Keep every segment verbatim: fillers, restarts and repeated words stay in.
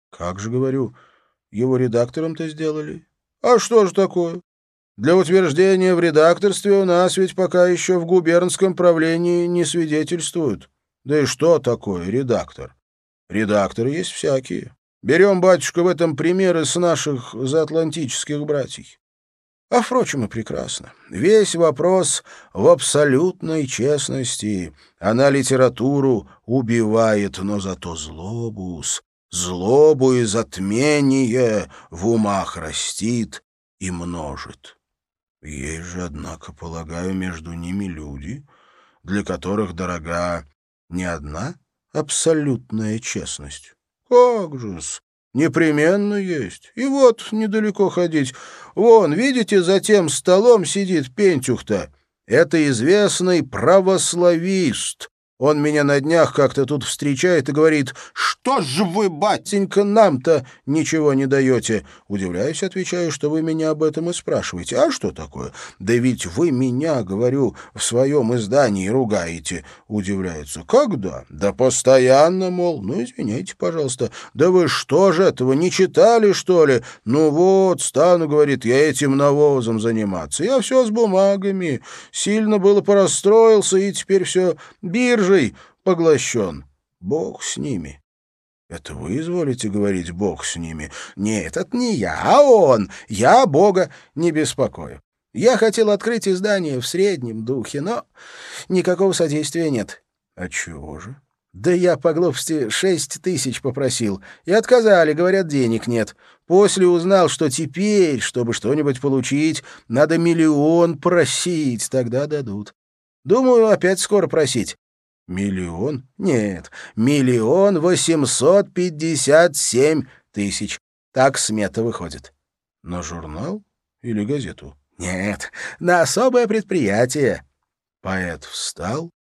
Как же, говорю, его редактором-то сделали? А что ж такое? Для утверждения в редакторстве у нас ведь пока еще в губернском правлении не свидетельствуют. Да и что такое редактор? Редакторы есть всякие. Берем, батюшка, в этом примеры с наших заатлантических братьев. А, впрочем, и прекрасно. Весь вопрос в абсолютной честности. Она литературу убивает, но зато злобу-с, злобу и затмение в умах растит и множит. Есть же, однако, полагаю, между ними люди, для которых дорога не одна абсолютная честность. Как же-с, непременно есть. И вот недалеко ходить. Вон, видите, за тем столом сидит Пентюх-то. Это известный православист. Он меня на днях как-то тут встречает и говорит: «Что ж вы, батенька, нам-то ничего не даете?» Удивляюсь, отвечаю, что вы меня об этом и спрашиваете. А что такое? Да ведь вы меня, говорю, в своем издании ругаете. Удивляется. Когда? Да постоянно, мол. Ну, извините, пожалуйста. Да вы что же этого, не читали, что ли? Ну вот, стану, говорит, я этим навозом заниматься. Я все с бумагами. Сильно было порастроился, и теперь все биржей поглощен. Бог с ними. Это вы изволите говорить «Бог с ними»? Нет, это не я, а он. Я Бога не беспокою. Я хотел открыть издание в среднем духе, но никакого содействия нет. А чего же? Да я по глупости шесть тысяч попросил, и отказали, говорят, денег нет. После узнал, что теперь, чтобы что-нибудь получить, надо миллион просить, тогда дадут. Думаю, опять скоро просить. Миллион? Нет, миллион восемьсот пятьдесят семь тысяч. Так смета выходит. На журнал или газету? Нет, на особое предприятие. Поэт встал,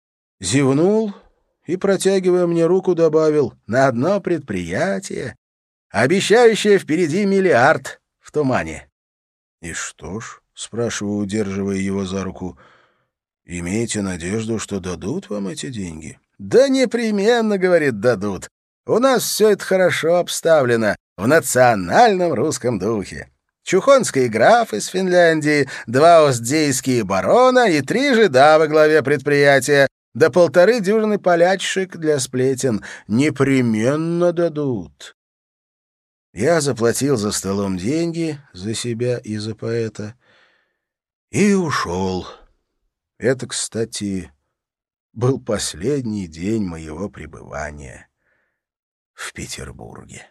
зевнул и, протягивая мне руку, добавил: на одно предприятие, обещающее впереди миллиард в тумане. И что ж, спрашиваю, удерживая его за руку, имеете надежду, что дадут вам эти деньги? Да непременно, говорит, дадут. У нас все это хорошо обставлено, в национальном русском духе. Чухонский граф из Финляндии, два остзейские барона и три жида во главе предприятия, да полторы дюжины полячек для сплетен. Непременно дадут. Я заплатил за столом деньги, за себя и за поэта, и ушел. Это, кстати, был последний день моего пребывания в Петербурге.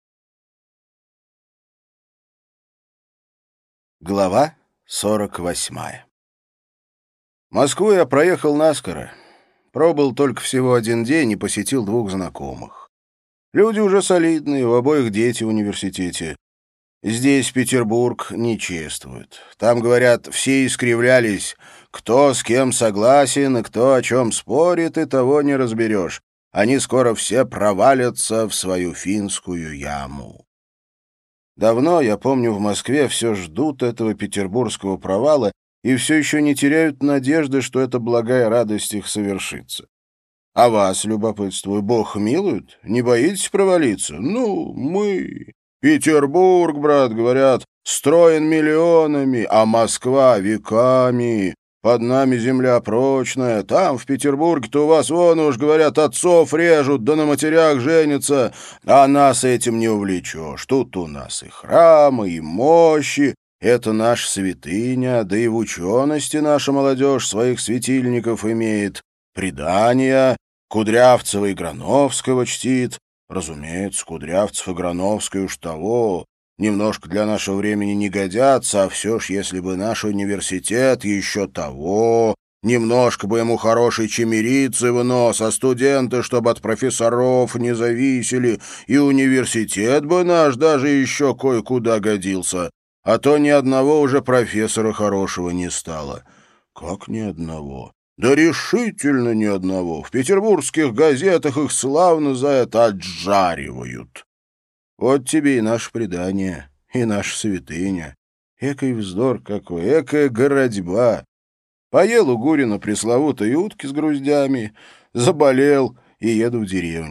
Глава сорок восьмая. Москву я проехал наскоро. Пробыл только всего один день и посетил двух знакомых. Люди уже солидные, у обоих дети в университете. Здесь Петербург не чествует. Там, говорят, все искривлялись. Кто с кем согласен и кто о чем спорит, и того не разберешь. Они скоро все провалятся в свою финскую яму. Давно, я помню, в Москве все ждут этого петербургского провала и все еще не теряют надежды, что эта благая радость их совершится. А вас, любопытствую, Бог милует? Не боитесь провалиться? Ну, мы... Петербург, брат, говорят, строен миллионами, а Москва — веками. Под нами земля прочная. Там, в Петербурге-то у вас, вон уж, говорят, отцов режут, да на матерях женятся. А нас этим не увлечешь. Тут у нас и храмы, и мощи. Это наша святыня, да и в учености наша молодежь своих светильников имеет. Предания Кудрявцева и Грановского чтит. Разумеется, Кудрявцев и Грановский уж того. Немножко для нашего времени не годятся, а все ж, если бы наш университет еще того, немножко бы ему хорошей чемерицы в нос, а студенты, чтобы от профессоров не зависели, и университет бы наш даже еще кое-куда годился, а то ни одного уже профессора хорошего не стало. Как ни одного? Да решительно ни одного. В петербургских газетах их славно за это отжаривают. Вот тебе и наше предание, и наша святыня. Экой вздор какой, экая городьба. Поел у Гурина пресловутой утки с груздями, заболел и еду в деревню.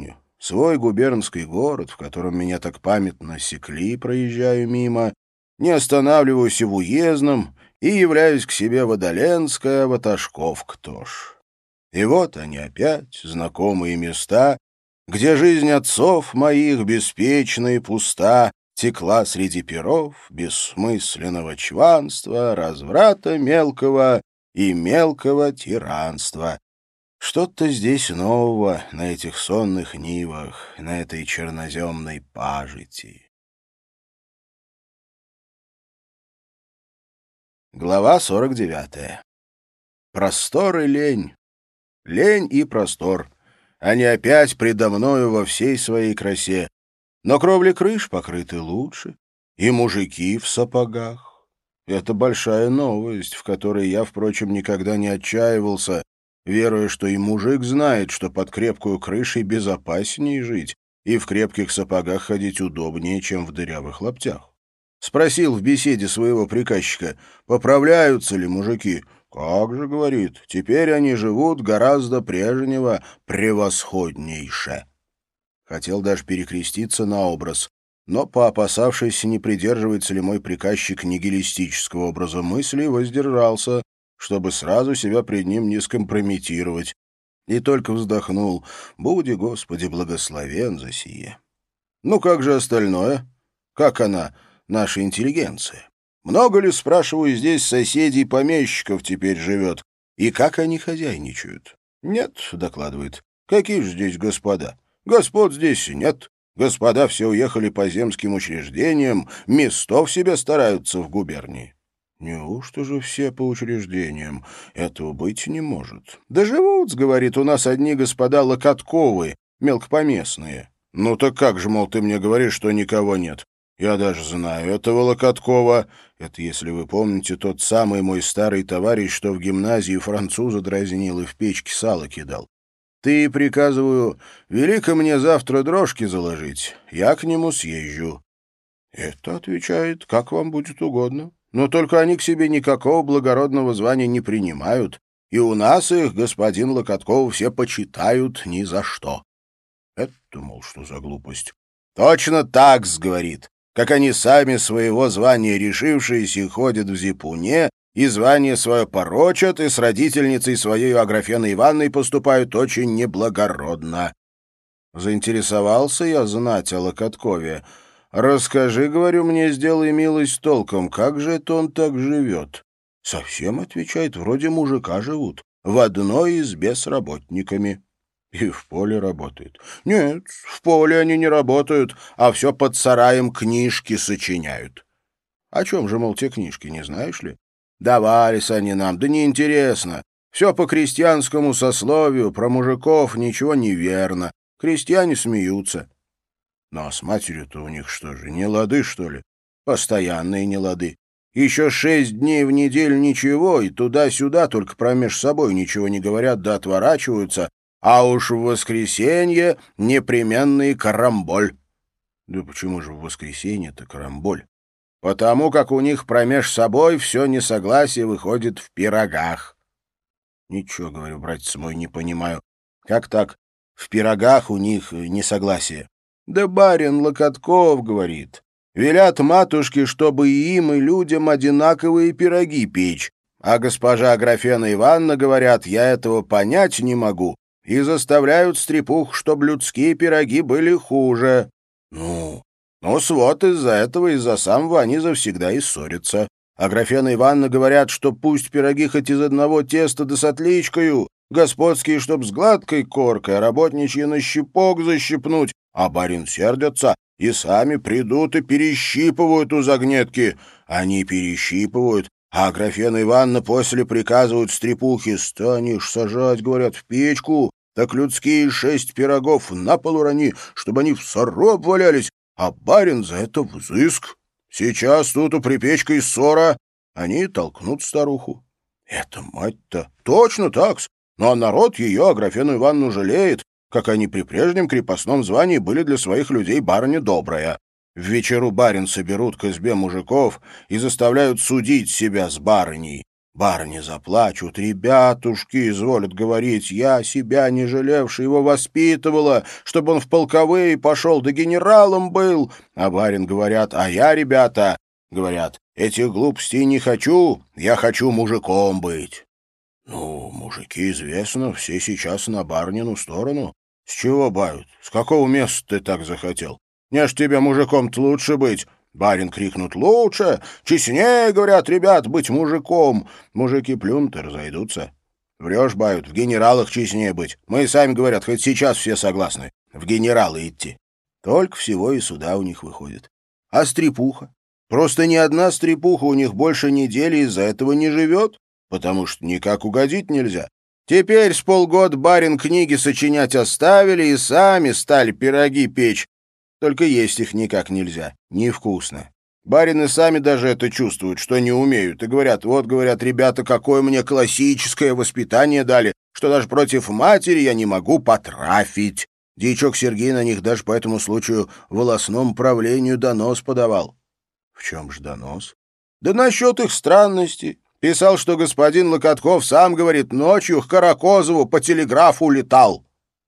свой губернский город, в котором меня так памятно секли, проезжаю мимо, не останавливаюсь и в уездном, и являюсь к себе в Одоленское, в Отошковк тоже. И вот они опять, знакомые места, где жизнь отцов моих беспечна и пуста, текла среди перов бессмысленного чванства, разврата мелкого и мелкого тиранства. Что-то здесь нового на этих сонных нивах, на этой черноземной пажити. Глава сорок девятая. Простор и лень. Лень и простор. Они опять предо мною во всей своей красе. Но кровли крыш покрыты лучше, и мужики в сапогах. Это большая новость, в которой я, впрочем, никогда не отчаивался, веруя, что и мужик знает, что под крепкую крышей безопаснее жить, и в крепких сапогах ходить удобнее, чем в дырявых лаптях. Спросил в беседе своего приказчика, поправляются ли мужики. «Как же, — говорит, — теперь они живут гораздо прежнего превосходнейше». Хотел даже перекреститься на образ, но, поопасавшись, не придерживается ли мой приказчик нигилистического образа мысли, воздержался, чтобы сразу себя пред ним не скомпрометировать, и только вздохнул: «Буди, Господи, благословен за сие». Ну как же остальное? Как она, наша интеллигенция? Много ли, спрашиваю, здесь соседей-помещиков теперь живет? И как они хозяйничают? Нет, докладывает. Какие же здесь господа? Господ здесь нет. Господа все уехали по земским учреждениям, местов себе стараются в губернии. Неужто же все по учреждениям? Этого быть не может. Да живут, говорит, у нас одни господа Локотковы, мелкопоместные. Ну так как же, мол, ты мне говоришь, что никого нет? Я даже знаю этого Локоткова. Это, если вы помните, тот самый мой старый товарищ, что в гимназии француза дразнил и в печке сало кидал. Ты, приказываю, вели-ка мне завтра дрожки заложить, я к нему съезжу. Это, отвечает, как вам будет угодно. Но только они к себе никакого благородного звания не принимают, и у нас их, господин Локотков, все почитают ни за что. Это, мол, что за глупость? Точно так-с, говорит, как они сами своего звания решившиеся ходят в зипуне, и звание свое порочат, и с родительницей своей Аграфеной Ивановной поступают очень неблагородно. Заинтересовался я знать о Локоткове. Расскажи, говорю, мне, сделай милость толком, как же это он так живет? Совсем, отвечает, вроде мужика живут, в одной избе с работниками. И в поле работает. Нет, в поле они не работают, а все под сараем книжки сочиняют. О чем же, мол, те книжки, не знаешь ли? Давались они нам, да неинтересно. Все по крестьянскому сословию, про мужиков ничего не верно. Крестьяне смеются. Ну, а с матерью-то у них что же, не лады, что ли? Постоянные не лады. Еще шесть дней в неделю ничего, и туда-сюда только промеж собой ничего не говорят да отворачиваются, а уж в воскресенье непременный карамболь. Да почему же в воскресенье-то карамболь? Потому как у них промеж собой все несогласие выходит в пирогах. Ничего, говорю, братец мой, не понимаю. Как так? В пирогах у них несогласие. Да барин Локотков, говорит, велят матушке, чтобы и им, и людям одинаковые пироги печь. А госпожа Аграфена Ивановна, говорят, я этого понять не могу, и заставляют стрепух, чтобы людские пироги были хуже. Ну, ну вот из-за этого, из-за самого они завсегда и ссорятся. Аграфена Ивановна, говорят, что пусть пироги хоть из одного теста да с отличкою, господские, чтоб с гладкой коркой, а работничьи на щепок защипнуть, а барин сердятся и сами придут и перещипывают у загнетки. Они перещипывают, а Аграфена Ивановна после приказывают стрепухи: станешь сажать, говорят, в печку, так людские шесть пирогов на пол урони, чтобы они в сороб валялись, а барин за это взыск. Сейчас тут у припечкой ссора, они толкнут старуху. Это мать-то точно так-с. Ну а народ ее, Аграфену Ивановну, жалеет, как они при прежнем крепостном звании были для своих людей барыня добрая. В вечеру барин соберут к избе мужиков и заставляют судить себя с барыней. Барыни заплачут, ребятушки изволят говорить, я, себя не жалевший, его воспитывала, чтобы он в полковые пошел, да генералом был. А барин говорят, а я, ребята, говорят, этих глупостей не хочу, я хочу мужиком быть. Ну, мужики, известно, все сейчас на барнину сторону. С чего бают? С какого места ты так захотел? Не ж тебе мужиком-то лучше быть. Барин крикнут «Лучше! Честнее, говорят, ребят, быть мужиком!» Мужики плюнут и разойдутся. Врешь, бают, в генералах честнее быть. Мы сами, говорят, хоть сейчас все согласны. В генералы идти. Только всего и суда у них выходит. А стрепуха? Просто ни одна стрепуха у них больше недели из-за этого не живет, потому что никак угодить нельзя. Теперь с полгода барин книги сочинять оставили и сами стали пироги печь. Только есть их никак нельзя. Невкусно. Барины сами даже это чувствуют, что не умеют. И говорят, вот, говорят, ребята, какое мне классическое воспитание дали, что даже против матери я не могу потрафить. Дьячок Сергей на них даже по этому случаю волосному правлению донос подавал. В чем же донос? Да насчет их странностей. Писал, что господин Локотков сам, говорит, ночью к Каракозову по телеграфу летал.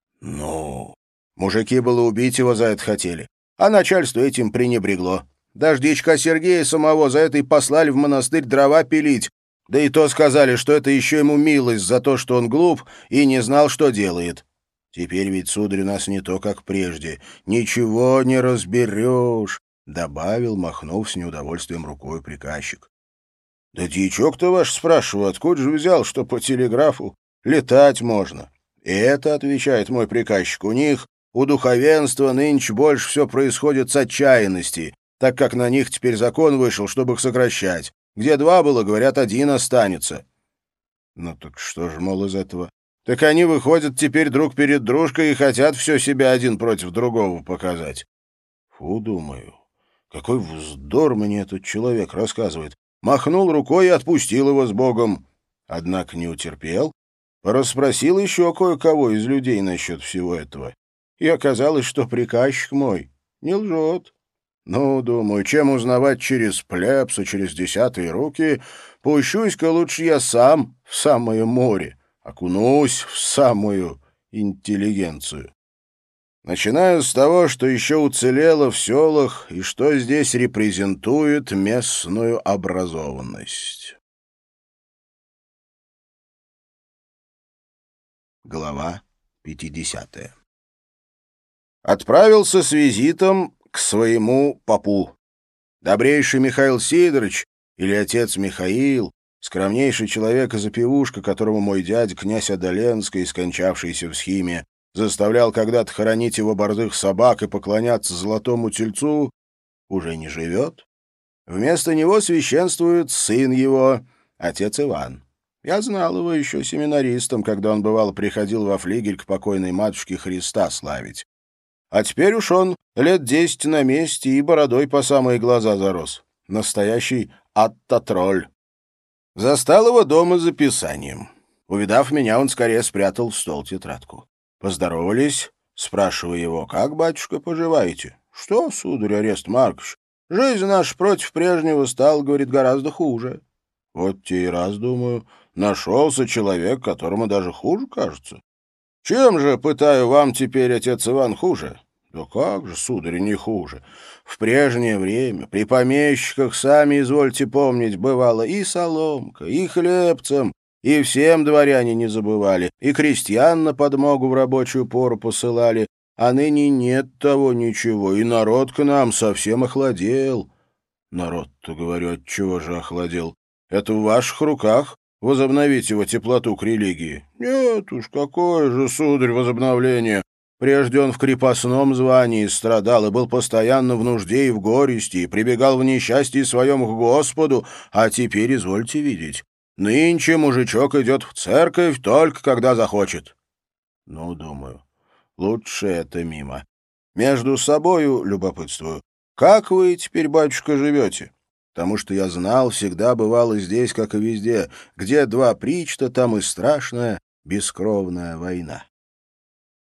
Ну... Мужики было убить его за это хотели, а начальство этим пренебрегло. Даже дьячка Сергея самого за это и послали в монастырь дрова пилить. Да и то сказали, что это еще ему милость за то, что он глуп и не знал, что делает. Теперь ведь, сударь, у нас не то, как прежде. Ничего не разберешь, — добавил, махнув с неудовольствием рукой приказчик. Да дьячок-то ваш, спрашиваю, откуда же взял, что по телеграфу летать можно? И это, отвечает мой приказчик, у них... У духовенства нынче больше все происходит с отчаянности, так как на них теперь закон вышел, чтобы их сокращать. Где два было, говорят, один останется. Ну так что же, мол, из этого? Так они выходят теперь друг перед дружкой и хотят все себя один против другого показать. Фу, думаю, какой вздор мне этот человек рассказывает. Махнул рукой и отпустил его с Богом. Однако не утерпел, расспросил еще кое-кого из людей насчет всего этого. И оказалось, что приказчик мой не лжет. Ну, думаю, чем узнавать через плебса, через десятые руки, пущусь-ка лучше я сам в самое море, окунусь в самую интеллигенцию. Начинаю с того, что еще уцелело в селах и что здесь репрезентует местную образованность. Глава пятидесятая. Отправился с визитом к своему попу. Добрейший Михаил Сидорович, или отец Михаил, скромнейший человек из опевушка, которому мой дядя, князь Адоленский, скончавшийся в схиме, заставлял когда-то хоронить его борзых собак и поклоняться золотому тельцу, уже не живет. Вместо него священствует сын его, отец Иван. Я знал его еще семинаристом, когда он, бывало, приходил во флигель к покойной матушке Христа славить. А теперь уж он лет десять на месте и бородой по самые глаза зарос. Настоящий аттатроль. Застал его дома за писанием. Увидав меня, он скорее спрятал в стол тетрадку. Поздоровались, спрашивая его, как, батюшка, поживаете? Что, сударь Арест Маркович, жизнь наша против прежнего стала, говорит, гораздо хуже. Вот те и раз, думаю, нашелся человек, которому даже хуже кажется. Чем же, пытаю, вам теперь, отец Иван, хуже? Да как же, сударь, не хуже. В прежнее время при помещиках, сами извольте помнить, бывало и соломка, и хлебцем, и всем дворяне не забывали, и крестьян на подмогу в рабочую пору посылали, а ныне нет того ничего, и народ к нам совсем охладел. Народ-то, говорю, отчего же охладел? Это в ваших руках возобновить его теплоту к религии. Нет уж, какое же, сударь, возобновление. Прежде он в крепостном звании страдал и был постоянно в нужде и в горести, и прибегал в несчастье своем к Господу, а теперь, извольте видеть, нынче мужичок идет в церковь только когда захочет. Ну, думаю, лучше это мимо. Между собою любопытствую. Как вы теперь, батюшка, живете? Потому что я знал, всегда бывало здесь, как и везде. Где два причта, там и страшная бескровная война.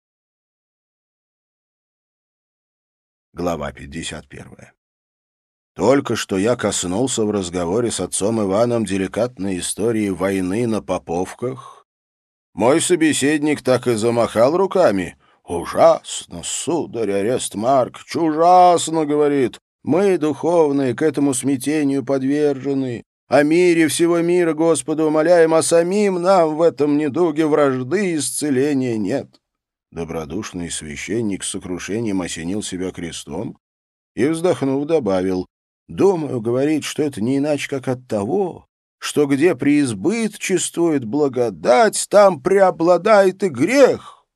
Глава пятьдесят первая. Только что я коснулся в разговоре с отцом Иваном деликатной истории войны на Поповках. Мой собеседник так и замахал руками. «Ужасно, сударь, арест Маркович, ужасно, — говорит. Мы, духовные, к этому смятению подвержены. О мире всего мира Господа умоляем, а самим нам в этом недуге вражды и исцеления нет». Добродушный священник с сокрушением осенил себя крестом и, вздохнув, добавил: «Думаю, говорит, что это не иначе, как от того, что где преизбытчествует благодать, там преобладает и грех».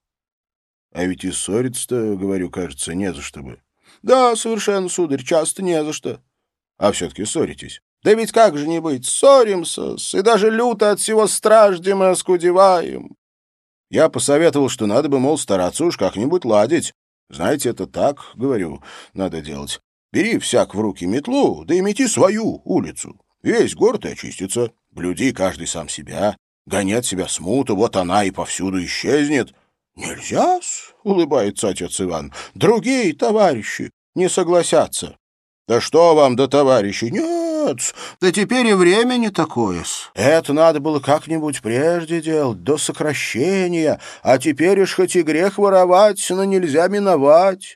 А ведь и ссориться-то, говорю, кажется, не за что бы. «Да, совершенно, сударь, часто не за что». «А все-таки ссоритесь?» «Да ведь как же не быть, ссоримся, и даже люто от всего страждем и оскудеваем». Я посоветовал, что надо бы, мол, стараться уж как-нибудь ладить. «Знаете, это так, — говорю, — надо делать. Бери всяк в руки метлу, да и мети свою улицу. Весь город и очистится. Блюди каждый сам себя. Гони от себя смуту, вот она и повсюду исчезнет». «Нельзя-с, — улыбается отец Иван, — другие товарищи не согласятся». «Да что вам до товарищей? Нет, да теперь и время не такое-с. Это надо было как-нибудь прежде делать, до сокращения, а теперь уж хоть и грех воровать, но нельзя миновать».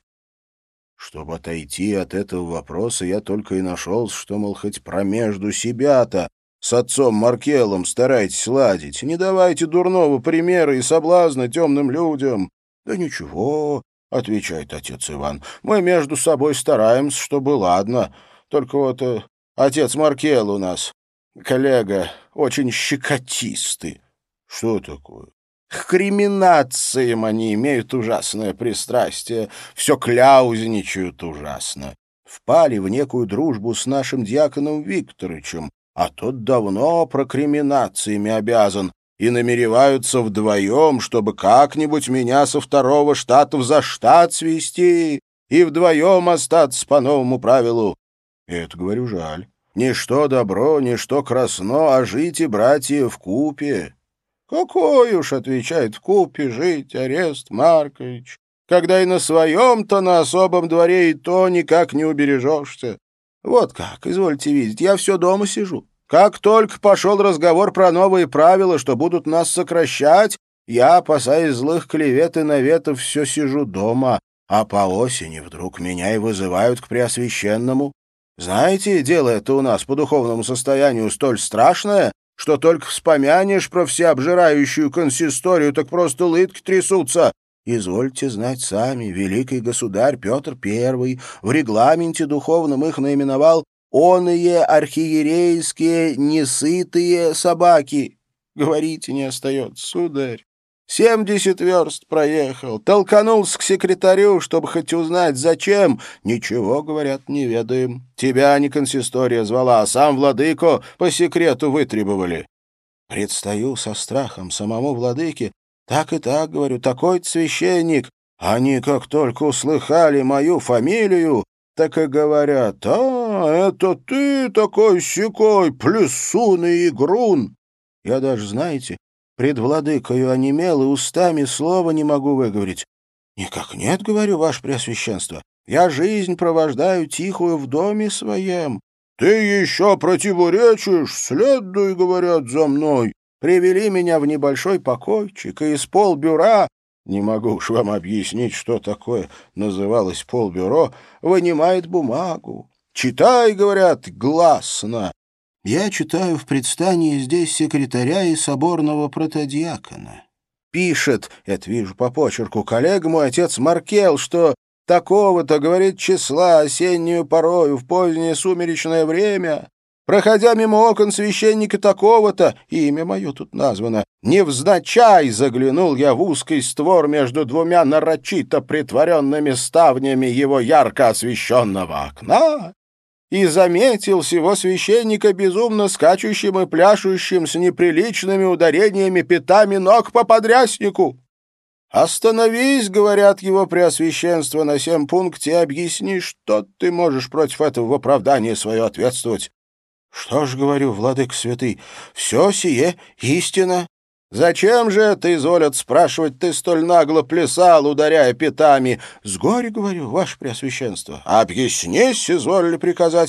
Чтобы отойти от этого вопроса, я только и нашел, что, мол, хоть промежду себя-то с отцом Маркелом старайтесь ладить, не давайте дурного примера и соблазна темным людям. «Да ничего, — отвечает отец Иван, — мы между собой стараемся, чтобы ладно. Только вот э, отец Маркел у нас, коллега, очень щекотистый». «Что такое?» «К криминациям они имеют ужасное пристрастие, все кляузничают ужасно. Впали в некую дружбу с нашим дьяконом Викторовичем, а тот давно прокриминациями обязан, и намереваются вдвоем, чтобы как-нибудь меня со второго штата в за штат свести и вдвоем остаться по новому правилу». Это, говорю, жаль. Ничто добро, ничто красно, а жить и братья вкупе. «Какой уж, — отвечает, — вкупе жить, арест Маркович, когда и на своем-то на особом дворе и то никак не убережешься. Вот как, извольте видеть, я все дома сижу. Как только пошел разговор про новые правила, что будут нас сокращать, я, опасаясь злых клевет и наветов, все сижу дома, а по осени вдруг меня и вызывают к Преосвященному. Знаете, дело это у нас по духовному состоянию столь страшное, что только вспомянешь про всеобжирающую консисторию, так просто лытки трясутся. Извольте знать сами, великий государь Петр Первый в регламенте духовном их наименовал «оные архиерейские несытые собаки». Говорите, не остается, сударь. Семьдесят верст проехал, толканулся к секретарю, чтобы хоть узнать, зачем. Ничего, говорят, не ведаем. Тебя не консистория звала, а сам владыко по секрету вытребовали. Предстаю со страхом самому владыке. Так и так, говорю, такой-то священник. Они, как только услыхали мою фамилию, так и говорят: «А, это ты такой-сякой, плесун и игрун». Я даже, знаете, пред владыкою онемел и устами слова не могу выговорить. «Никак нет, — говорю, — ваше преосвященство, я жизнь провождаю тихую в доме своем». «Ты еще противоречишь? Следуй, — говорят, — за мной». Привели меня в небольшой покойчик, и из полбюра, не могу уж вам объяснить, что такое называлось полбюро, вынимает бумагу. «Читай, — говорят, — гласно». Я читаю в предстании здесь секретаря и соборного протодиакона. Пишет, это вижу по почерку, коллега мой, отец Маркел, что такого-то, говорит, числа осеннюю порою в позднее сумеречное время, проходя мимо окон священника такого-то, имя мое тут названо, невзначай заглянул я в узкий створ между двумя нарочито притворенными ставнями его ярко освещенного окна и заметил сего священника безумно скачущим и пляшущим с неприличными ударениями пятами ног по подряснику. «Остановись, — говорят, его преосвященство, — на сем пункте объясни, что ты можешь против этого в оправдание свое ответствовать». «Что ж, — говорю, владыка святый, — все сие истина». «Зачем же это, изволят спрашивать, ты столь нагло плясал, ударяя пятами?» «С горя, — говорю, ваше преосвященство». «Объяснись, — изволили приказать».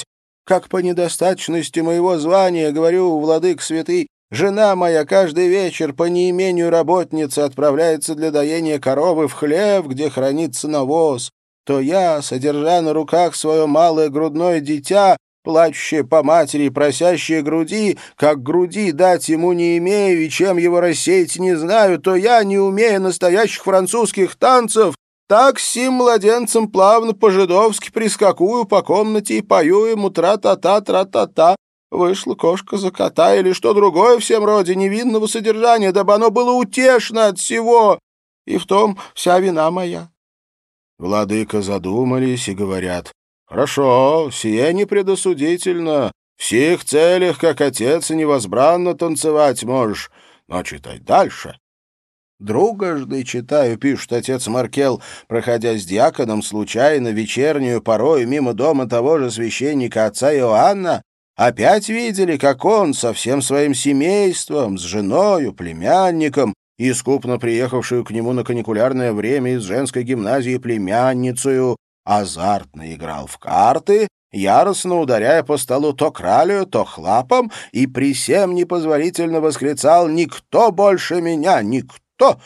Как по недостаточности моего звания, говорю, владык святый, жена моя каждый вечер по неимению работницы отправляется для доения коровы в хлев, где хранится навоз, то я, содержа на руках свое малое грудное дитя, плачущее по матери и просящее груди, как груди дать ему не имею и чем его рассеять не знаю, то я, не умея настоящих французских танцев, так с сим младенцем плавно по-жидовски прискакую по комнате и пою ему тра-та-та, тра-та-та. Вышла кошка за кота или что другое в всем роде невинного содержания, дабы оно было утешно от всего. И в том вся вина моя. Владыка задумались и говорят: «Хорошо, сие не предосудительно. В сих целях, как отец, и невозбранно танцевать можешь. Но читай дальше». «Другожды читаю», — пишет отец Маркел, проходя с диаконом случайно вечернюю порою мимо дома того же священника отца Иоанна, опять видели, как он со всем своим семейством, с женою, племянником, искупно приехавшую к нему на каникулярное время из женской гимназии племянницею, азартно играл в карты, яростно ударяя по столу то кралью, то хлапом, и при сем непозволительно восклицал: «Никто больше меня, никто!»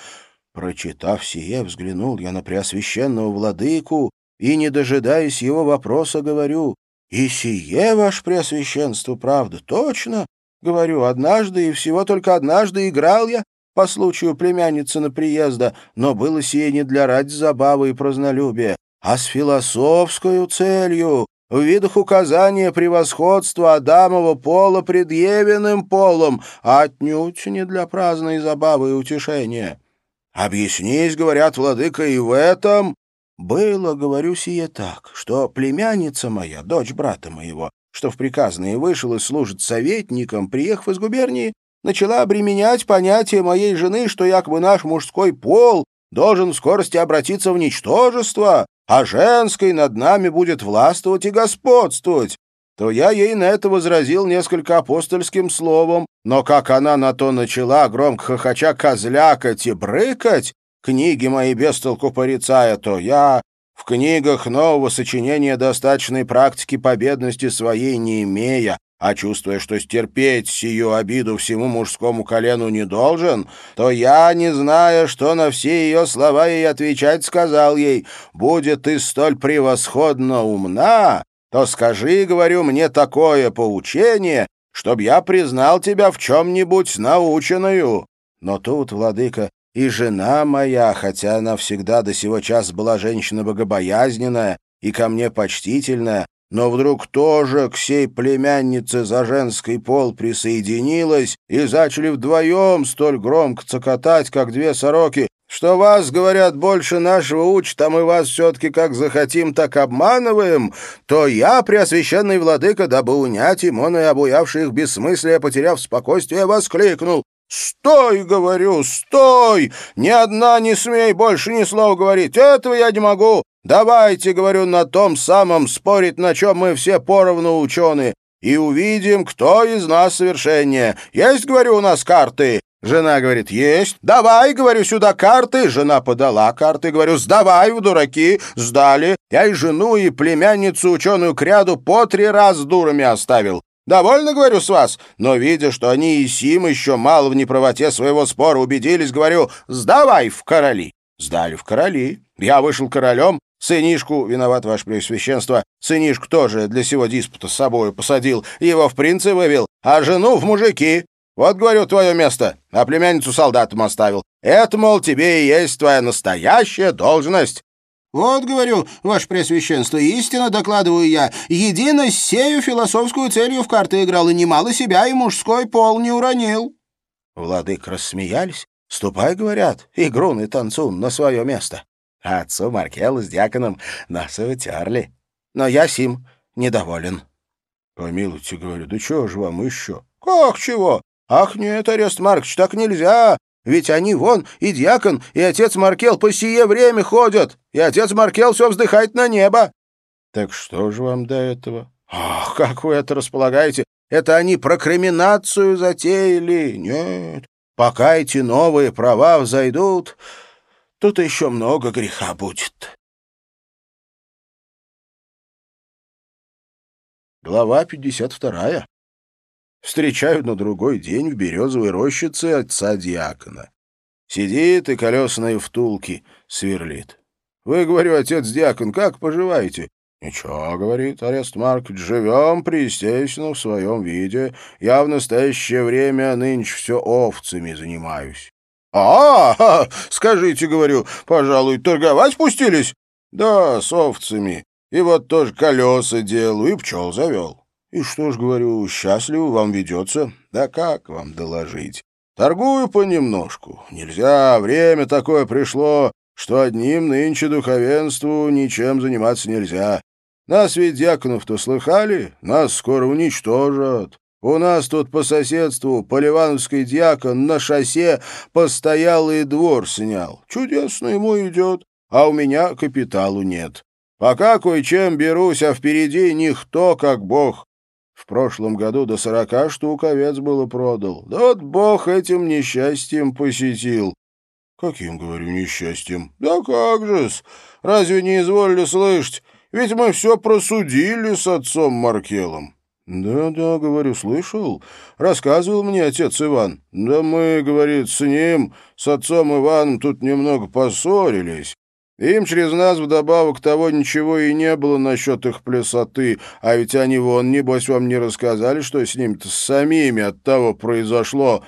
Прочитав сие, взглянул я на преосвященного владыку и, не дожидаясь его вопроса, говорю: «И сие, ваше преосвященство, правда, точно?» Говорю: «Однажды и всего только однажды играл я по случаю племянницына приезда, но было сие не для ради забавы и празднолюбия, а с философскою целью, в видах указания превосходства Адамова пола пред Евиным полом, а отнюдь не для праздной забавы и утешения. Объяснись, говорят, владыка, и в этом. Было, говорю, сие так, что племянница моя, дочь брата моего, что в приказные вышел и служит советником, приехав из губернии, начала обременять понятие моей жены, что якобы наш мужской пол должен в скорости обратиться в ничтожество, а женской над нами будет властвовать и господствовать, то я ей на это возразил несколько апостольским словом, но как она на то начала, громко хохоча, козлякать и брыкать, книги мои без толку порицая, то я, в книгах нового сочинения достаточной практики по бедности своей не имея, а чувствуя, что стерпеть сию обиду всему мужскому колену не должен, то я, не зная, что на все ее слова ей отвечать, сказал ей: «Будет ты столь превосходно умна, то скажи, говорю, мне такое поучение, чтоб я признал тебя в чем-нибудь наученную». Но тут, владыка, и жена моя, хотя она всегда до сего часа была женщина богобоязненная и ко мне почтительная, но вдруг тоже к сей племяннице за женский пол присоединилась, и зачали вдвоем столь громко цокотать, как две сороки, что вас, говорят, больше нашего учат, а мы вас все-таки как захотим, так обманываем, то я, преосвященный владыка, дабы унять им он и обуявший их бессмыслие, потеряв спокойствие, воскликнул: «Стой, говорю, стой! Ни одна не смей больше ни слова говорить, этого я не могу! Давайте, говорю, на том самом спорить, на чем мы все поровну ученые, и увидим, кто из нас совершеннее. Есть, говорю, у нас карты?» Жена говорит: «Есть». «Давай, говорю, сюда карты». Жена подала карты, говорю: «Сдавай в дураки». Сдали. Я и жену, и племянницу ученую к ряду по три раз дурами оставил. «Довольно, говорю, с вас?» Но, видя, что они и сим еще мало в неправоте своего спора убедились, говорю: «Сдавай в короли». Сдали в короли. Я вышел королем. Сынишку, виноват, ваше преосвященство, сынишку тоже для сего диспута с собою посадил, его в принцы вывел, а жену в мужики. Вот, говорю, твое место, а племянницу солдатом оставил. Это, мол, тебе и есть твоя настоящая должность. «Вот, говорю, ваше преосвященство, истинно докладываю я, едино с сею философскую целью в карты играл, и немало себя и мужской пол не уронил». Владык рассмеялись. «Ступай, — говорят, — игрун и танцун на свое место». А отцу Маркелу с диаконом носы утерли. Но я сим недоволен. «Помилуйте, — говорю, — да чего же вам еще?» «Как чего? Ах, нет, Арест Маркович, так нельзя. Ведь они вон, и диакон, и отец Маркел по сие время ходят, и отец Маркел все вздыхает на небо». «Так что же вам до этого?» «Ах, как вы это располагаете? Это они прокриминацию затеяли. Нет, пока эти новые права взойдут, тут еще много греха будет». Глава пятьдесят вторая. Встречаю на другой день в березовой рощице отца дьякона. Сидит и колесные втулки сверлит. «Вы, — говорю, отец дьякон, — как поживаете?» «Ничего, — говорит Арест Маркович, — живем приестественно в своем виде. Я в настоящее время нынче все овцами занимаюсь». «А, -а скажите, — говорю, — пожалуй, торговать пустились?» «Да, с овцами. И вот тоже колеса делаю, и пчел завел». «И что ж, — говорю, — счастливо вам ведется?» «Да как вам доложить? Торгую понемножку. Нельзя, время такое пришло, что одним нынче духовенству ничем заниматься нельзя. Нас ведь дьяконов-то слыхали? Нас скоро уничтожат. У нас тут по соседству поливановский дьякон на шоссе постоялый двор снял. Чудесно ему идет, а у меня капиталу нет. Пока кое-чем берусь, а впереди никто, как бог. В прошлом году до сорока штук овец было продал. Да вот бог этим несчастьем посетил». «Каким, — говорю, — несчастьем?» «Да как же-с! Разве не изволили слышать? Ведь мы все просудили с отцом Маркелом». «Да-да, — говорю, — слышал. Рассказывал мне отец Иван. Да мы, — говорит, — с ним, с отцом Иваном тут немного поссорились. Им через нас вдобавок того ничего и не было насчет их плесоты, а ведь они вон, небось, вам не рассказали, что с ними-то с самими от того произошло».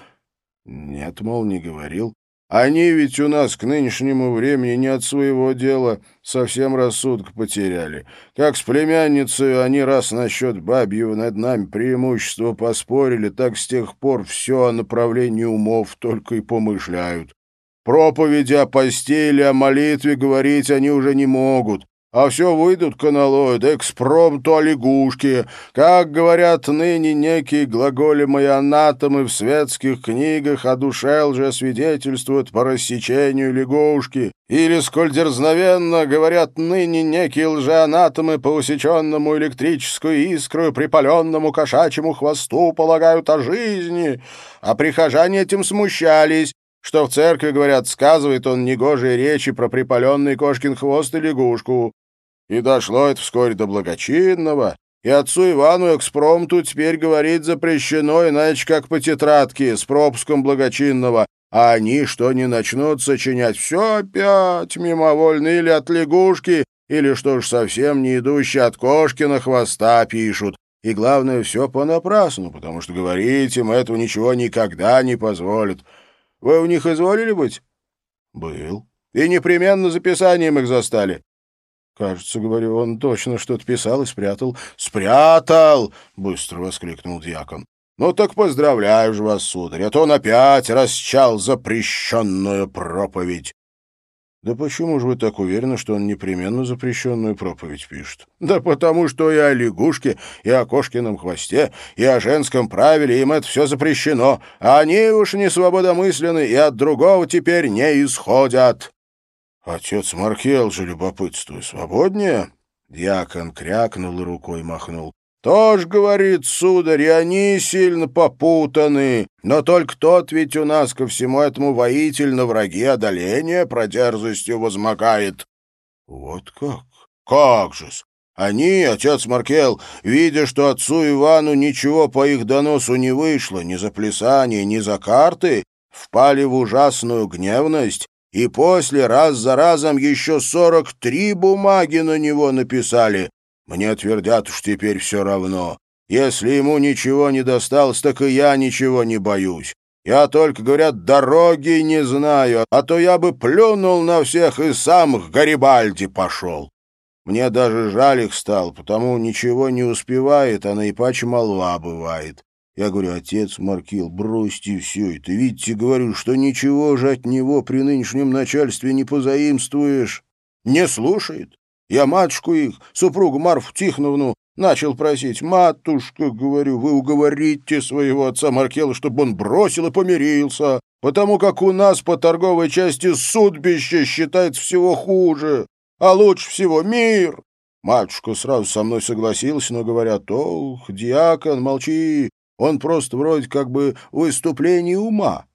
«Нет, мол, не говорил. Они ведь у нас к нынешнему времени не от своего дела совсем рассудок потеряли. Как с племянницей они раз насчет бабьего над нами преимущества поспорили, так с тех пор все о направлении умов только и помышляют. Проповеди о постели, о молитве говорить они уже не могут, а все выйдут к аналою, да экспромту о лягушке. Как говорят ныне некие глаголемые анатомы в светских книгах, о душе лжесвидетельствуют по рассечению лягушки. Или, сколь дерзновенно, говорят ныне некие лжеанатомы по усеченному электрическую искру припаленному кошачьему хвосту полагают о жизни. А прихожане этим смущались, что в церкви, говорят, сказывает он негожие речи про припаленный кошкин хвост и лягушку. И дошло это вскоре до благочинного, и отцу Ивану экспромту теперь говорить запрещено, иначе как по тетрадке с пропуском благочинного, а они, что не начнут сочинять, все опять мимовольно или от лягушки, или, что ж, совсем не идущие от кошкина хвоста пишут. И главное, все понапрасну, потому что говорить им этого ничего никогда не позволят. Вы у них изволили быть?» «Был. И непременно записанием их застали?» «Кажется, — говорю, — он точно что-то писал и спрятал». «Спрятал!» — быстро воскликнул дьякон. «Ну так поздравляю же вас, сударь, а то он опять расчал запрещенную проповедь». «Да почему же вы так уверены, что он непременно запрещенную проповедь пишет?» «Да потому что и о лягушке, и о кошкином хвосте, и о женском правиле им это все запрещено, а они уж не свободомысленны и от другого теперь не исходят». «Отец Маркел же, любопытствуя, свободнее?» Дьякон крякнул и рукой махнул. «Тоже, говорит, сударь, и они сильно попутаны, но только тот ведь у нас ко всему этому воитель на враги одоления про дерзостью возмогает». «Вот как? Как же-с? Они, отец Маркел, видя, что отцу Ивану ничего по их доносу не вышло, ни за плясание, ни за карты, впали в ужасную гневность, и после раз за разом еще сорок три бумаги на него написали. Мне твердят уж теперь все равно. Если ему ничего не досталось, так и я ничего не боюсь. Я только, говорят, дороги не знаю, а то я бы плюнул на всех и сам к Гарибальди пошел. Мне даже жаль их стал, потому ничего не успевает, а наипаче молва бывает. Я говорю: отец Маркел, бросьте все это. Видите, говорю, что ничего же от него при нынешнем начальстве не позаимствуешь. Не слушает. Я матушку их, супругу Марфу Тихоновну, начал просить: матушка, говорю, вы уговорите своего отца Маркела, чтобы он бросил и помирился, потому как у нас по торговой части судьбище считается всего хуже, а лучше всего мир. Матушка сразу со мной согласилась, но говорят: ох, дьякон, молчи, он просто вроде как бы в выступлении ума.